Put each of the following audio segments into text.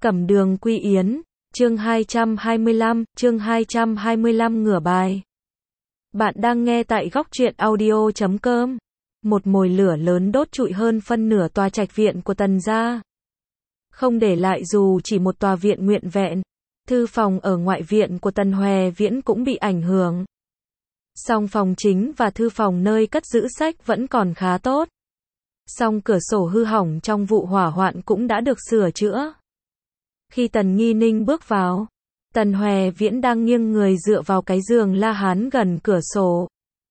Cẩm Đường Quy Yến, chương 225 ngửa bài. Bạn đang nghe tại góc truyện audio.com. Một mồi lửa lớn đốt trụi hơn phân nửa tòa trạch viện của Tần gia. Không để lại dù chỉ một tòa viện nguyên vẹn. Thư phòng ở ngoại viện của Tần Hòe Viễn cũng bị ảnh hưởng. Song phòng chính và thư phòng nơi cất giữ sách vẫn còn khá tốt. Song cửa sổ hư hỏng trong vụ hỏa hoạn cũng đã được sửa chữa. Khi Tần Nghi Ninh bước vào, Tần Hòe Viễn đang nghiêng người dựa vào cái giường la hán gần cửa sổ.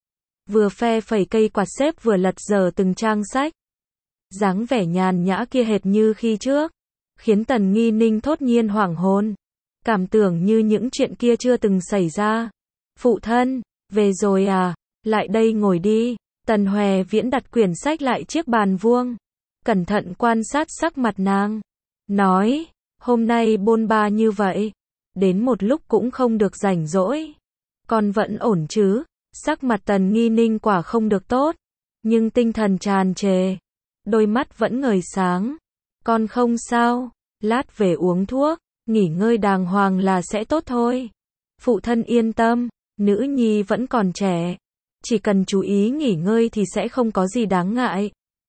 Vừa phe phẩy cây quạt xếp vừa lật dở từng trang sách. Dáng vẻ nhàn nhã kia hệt như khi trước, khiến Tần Nghi Ninh thốt nhiên hoảng hồn. Cảm tưởng như những chuyện kia chưa từng xảy ra. Phụ thân, về rồi à, lại đây ngồi đi. Tần Hòe Viễn đặt quyển sách lại chiếc bàn vuông, cẩn thận quan sát sắc mặt nàng. Nói, hôm nay bôn ba như vậy, đến một lúc cũng không được rảnh rỗi. Con vẫn ổn chứ? Sắc mặt Tần Nghi Ninh quả không được tốt, nhưng tinh thần tràn trề, đôi mắt vẫn ngời sáng. Con không sao, lát về uống thuốc, nghỉ ngơi đàng hoàng là sẽ tốt thôi. Phụ thân yên tâm, nữ nhi vẫn còn trẻ, chỉ cần chú ý nghỉ ngơi thì sẽ không có gì đáng ngại.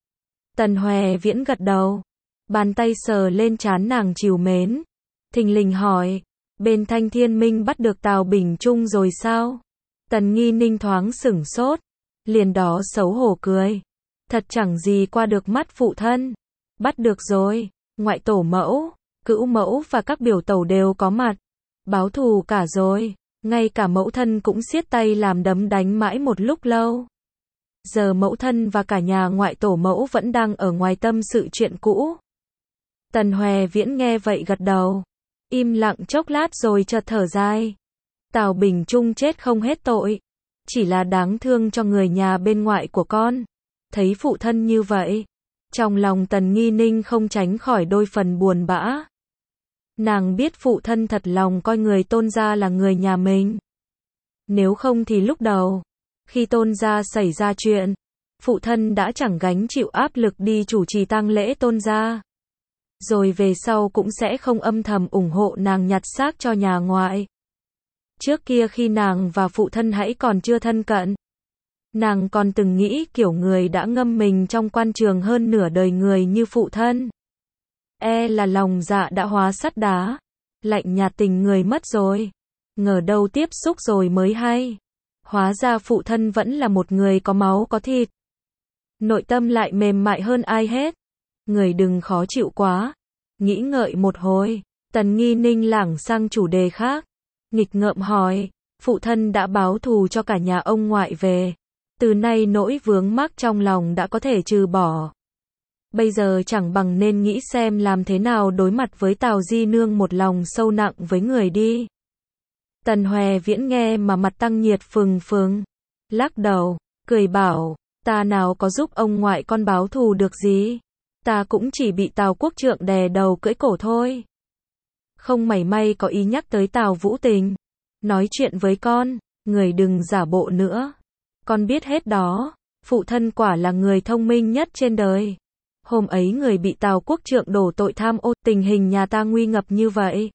Tần Hòe Viễn gật đầu, bàn tay sờ lên trán nàng trìu mến, thình lình hỏi, bên Thanh Thiên Minh bắt được Tào Bình Trung rồi sao? Tần Nghi Ninh thoáng sửng sốt, liền đó xấu hổ cười, thật chẳng gì qua được mắt phụ thân. Bắt được rồi, ngoại tổ mẫu, cữu mẫu và các biểu tẩu đều có mặt, báo thù cả rồi. Ngay cả mẫu thân cũng siết tay làm đấm đánh mãi một lúc lâu. Giờ mẫu thân và cả nhà ngoại tổ mẫu vẫn đang ở ngoài tâm sự chuyện cũ. Tần Hòe Viễn nghe vậy gật đầu, im lặng chốc lát rồi chợt thở dài. Tào Bình Trung chết không hết tội, chỉ là đáng thương cho người nhà bên ngoại của con. Thấy phụ thân như vậy, trong lòng Tần Nghi Ninh không tránh khỏi đôi phần buồn bã. Nàng biết phụ thân thật lòng coi người Tôn gia là người nhà mình. Nếu không thì lúc đầu, khi Tôn gia xảy ra chuyện, phụ thân đã chẳng gánh chịu áp lực đi chủ trì tang lễ Tôn gia. Rồi về sau cũng sẽ không âm thầm ủng hộ nàng nhặt xác cho nhà ngoại. Trước kia khi nàng và phụ thân hãy còn chưa thân cận, nàng còn từng nghĩ kiểu người đã ngâm mình trong quan trường hơn nửa đời người như phụ thân, là lòng dạ đã hóa sắt đá, lạnh nhạt tình người mất rồi. Ngờ đâu tiếp xúc rồi mới hay, hóa ra phụ thân vẫn là một người có máu có thịt, nội tâm lại mềm mại hơn ai hết. Người đừng khó chịu quá. Nghĩ ngợi một hồi, Tần Nghi Ninh lảng sang chủ đề khác, nghịch ngợm hỏi, phụ thân đã báo thù cho cả nhà ông ngoại về, từ nay nỗi vướng mắc trong lòng đã có thể trừ bỏ. Bây giờ chẳng bằng nên nghĩ xem làm thế nào đối mặt với Tào Di Nương một lòng sâu nặng với người đi. Tần Hòe Viễn nghe mà mặt tăng nhiệt phừng phừng, lắc đầu, cười bảo, ta nào có giúp ông ngoại con báo thù được gì, ta cũng chỉ bị Tào Quốc Trượng đè đầu cưỡi cổ thôi. Không mảy may có ý nhắc tới Tào Vũ Tình. Nói chuyện với con, người đừng giả bộ nữa. Con biết hết đó, phụ thân quả là người thông minh nhất trên đời. Hôm ấy người bị Tào Quốc Trượng đổ tội tham ô, tình hình nhà ta nguy ngập như vậy.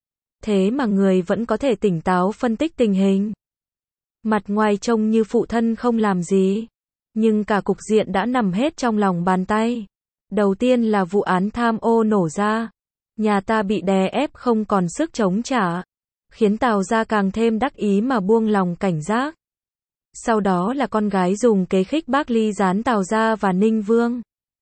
Thế mà người vẫn có thể tỉnh táo phân tích tình hình. Mặt ngoài trông như phụ thân không làm gì, nhưng cả cục diện đã nằm hết trong lòng bàn tay. Đầu tiên là vụ án tham ô nổ ra, nhà ta bị đè ép không còn sức chống trả, khiến Tào gia càng thêm đắc ý mà buông lòng cảnh giác. Sau đó là con gái dùng kế khích bác ly gián Tào gia và Ninh Vương.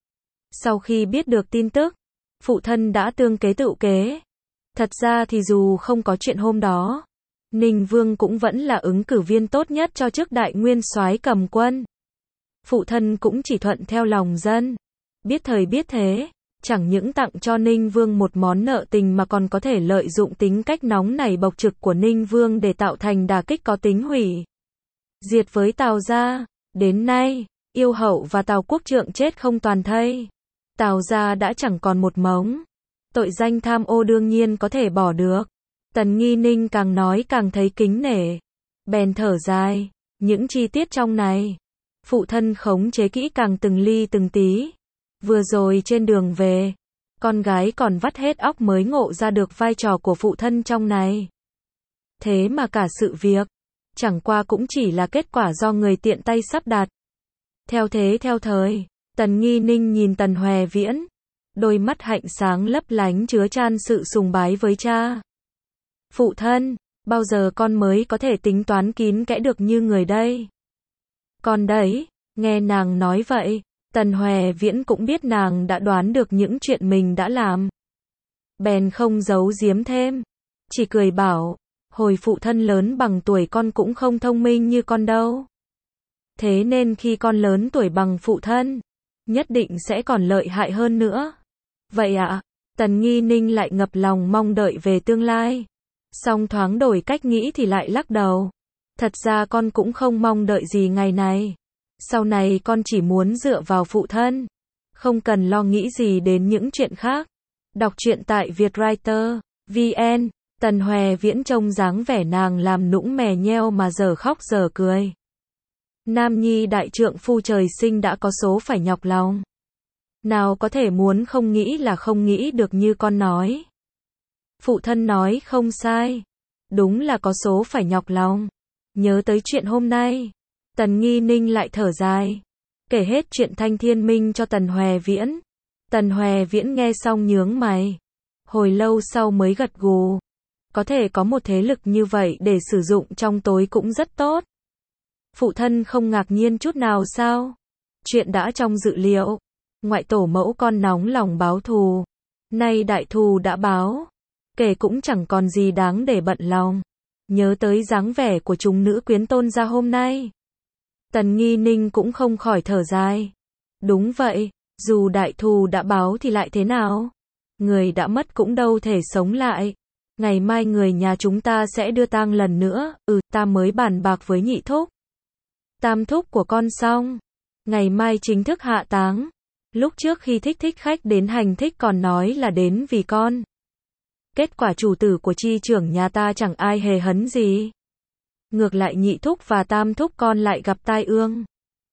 Sau khi biết được tin tức, phụ thân đã tương kế tự kế. Thật ra thì dù không có chuyện hôm đó, Ninh Vương cũng vẫn là ứng cử viên tốt nhất cho chức đại nguyên soái cầm quân. Phụ thân cũng chỉ thuận theo lòng dân, biết thời biết thế, chẳng những tặng cho Ninh Vương một món nợ tình mà còn có thể lợi dụng tính cách nóng nảy bộc trực của Ninh Vương để tạo thành đả kích có tính hủy diệt với Tào gia. Đến nay, Yêu Hậu và Tào Quốc Trượng chết không toàn thây, Tào gia đã chẳng còn một mống. Tội danh tham ô đương nhiên có thể bỏ được. Tần Nghi Ninh càng nói càng thấy kính nể, bèn thở dài, những chi tiết trong này, phụ thân khống chế kỹ càng từng ly từng tí. Vừa rồi trên đường về, Con gái còn vắt hết óc mới ngộ ra được vai trò của phụ thân trong này. Thế mà cả sự việc, chẳng qua cũng chỉ là kết quả do người tiện tay sắp đặt. Theo thế theo thời, Tần Nghi Ninh nhìn Tần Hoè Viễn, đôi mắt hạnh sáng lấp lánh chứa chan sự sùng bái với cha. Phụ thân, bao giờ con mới có thể tính toán kín kẽ được như người đây? Con đấy, nghe nàng nói vậy, Tần Hoè Viễn cũng biết nàng đã đoán được những chuyện mình đã làm. Bèn không giấu giếm thêm, chỉ cười bảo, hồi phụ thân lớn bằng tuổi con cũng không thông minh như con đâu. Thế nên khi con lớn tuổi bằng phụ thân, nhất định sẽ còn lợi hại hơn nữa. Vậy ạ, Tần Nghi Ninh lại ngập lòng mong đợi về tương lai. Song thoáng đổi cách nghĩ thì lại lắc đầu. Thật ra con cũng không mong đợi gì ngày này. Sau này con chỉ muốn dựa vào phụ thân. Không cần lo nghĩ gì đến những chuyện khác. Đọc truyện tại Vietwriter VN. Tần Hoè Viễn trông dáng vẻ nàng làm nũng mè nheo mà giờ khóc giờ cười. Nam nhi đại trượng phu trời sinh đã có số phải nhọc lòng. Nào có thể muốn không nghĩ là không nghĩ được như con nói. Phụ thân nói không sai. Đúng là có số phải nhọc lòng. Nhớ tới chuyện hôm nay, Tần Nghi Ninh lại thở dài, kể hết chuyện Thanh Thiên Minh cho Tần Hoè Viễn. Tần Hoè Viễn nghe xong nhướng mày. Hồi lâu sau mới gật gù. Có thể có một thế lực như vậy để sử dụng trong tối cũng rất tốt. Phụ thân không ngạc nhiên chút nào sao? Chuyện đã trong dự liệu. Ngoại tổ mẫu con nóng lòng báo thù. Nay đại thù đã báo. Kể cũng chẳng còn gì đáng để bận lòng. Nhớ tới dáng vẻ của chúng nữ quyến tôn gia hôm nay. Tần Nghi Ninh cũng không khỏi thở dài. Đúng vậy, dù đại thù đã báo thì lại thế nào? Người đã mất cũng đâu thể sống lại. Ngày mai người nhà chúng ta sẽ đưa tang lần nữa. Ta mới bàn bạc với nhị thúc. Tam thúc của con xong. Ngày mai chính thức hạ táng. Lúc trước khi thích khách đến hành thích còn nói là đến vì con. Kết quả chủ tử của chi trưởng nhà ta chẳng ai hề hấn gì. Ngược lại nhị thúc và tam thúc con lại gặp tai ương.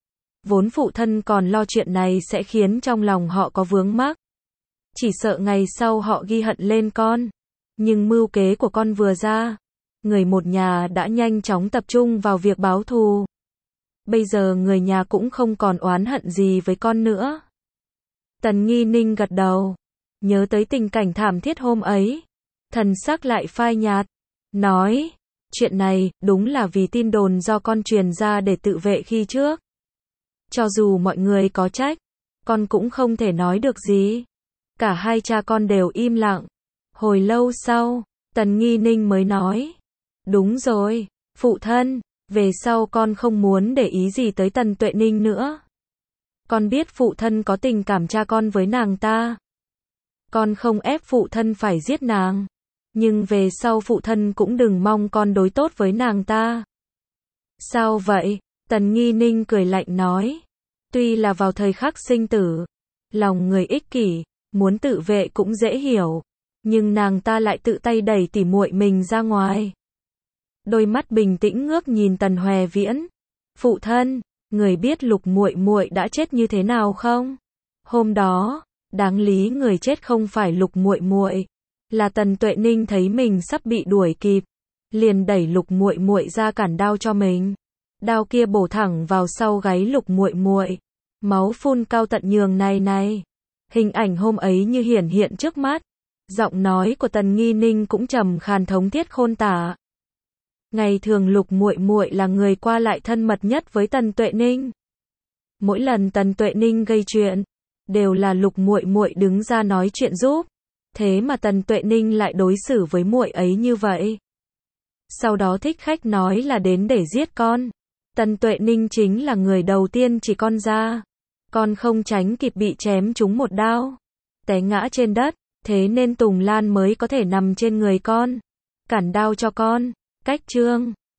Vốn phụ thân còn lo chuyện này sẽ khiến trong lòng họ có vướng mắc. Chỉ sợ ngày sau họ ghi hận lên con. Nhưng mưu kế của con vừa ra, người một nhà đã nhanh chóng tập trung vào việc báo thù. Bây giờ người nhà cũng không còn oán hận gì với con nữa. Tần Nghi Ninh gật đầu, nhớ tới tình cảnh thảm thiết hôm ấy, thần sắc lại phai nhạt, nói, chuyện này đúng là vì tin đồn do con truyền ra để tự vệ khi trước. Cho dù mọi người có trách, con cũng không thể nói được gì. Cả hai cha con đều im lặng. Hồi lâu sau, Tần Nghi Ninh mới nói, đúng rồi, phụ thân, về sau con không muốn để ý gì tới Tần Tuệ Ninh nữa. Con biết phụ thân có tình cảm cha con với nàng ta. Con không ép phụ thân phải giết nàng. Nhưng về sau phụ thân cũng đừng mong con đối tốt với nàng ta. Sao vậy? Tần Nghi Ninh cười lạnh nói. Tuy là vào thời khắc sinh tử, lòng người ích kỷ, muốn tự vệ cũng dễ hiểu. Nhưng nàng ta lại tự tay đẩy tỉ muội mình ra ngoài. Đôi mắt bình tĩnh ngước nhìn Tần Hoè Viễn. Phụ thân, người biết Lục muội muội đã chết như thế nào không? Hôm đó, đáng lý người chết không phải Lục muội muội, là Tần Tuệ Ninh thấy mình sắp bị đuổi kịp, liền đẩy Lục muội muội ra cản đao cho mình. Đao kia bổ thẳng vào sau gáy Lục muội muội, máu phun cao tận nhường này. Hình ảnh hôm ấy như hiển hiện trước mắt. Giọng nói của Tần Nghi Ninh cũng trầm khàn thống thiết khôn tả. Ngày thường Lục muội muội là người qua lại thân mật nhất với Tần Tuệ Ninh. Mỗi lần Tần Tuệ Ninh gây chuyện, đều là Lục muội muội đứng ra nói chuyện giúp. Thế mà Tần Tuệ Ninh lại đối xử với muội ấy như vậy. Sau đó thích khách nói là đến để giết con. Tần Tuệ Ninh chính là người đầu tiên chỉ con ra. Con không tránh kịp bị chém trúng một đao, té ngã trên đất. Thế nên Tùng Lan mới có thể nằm trên người con, cản đao cho con. Cách chương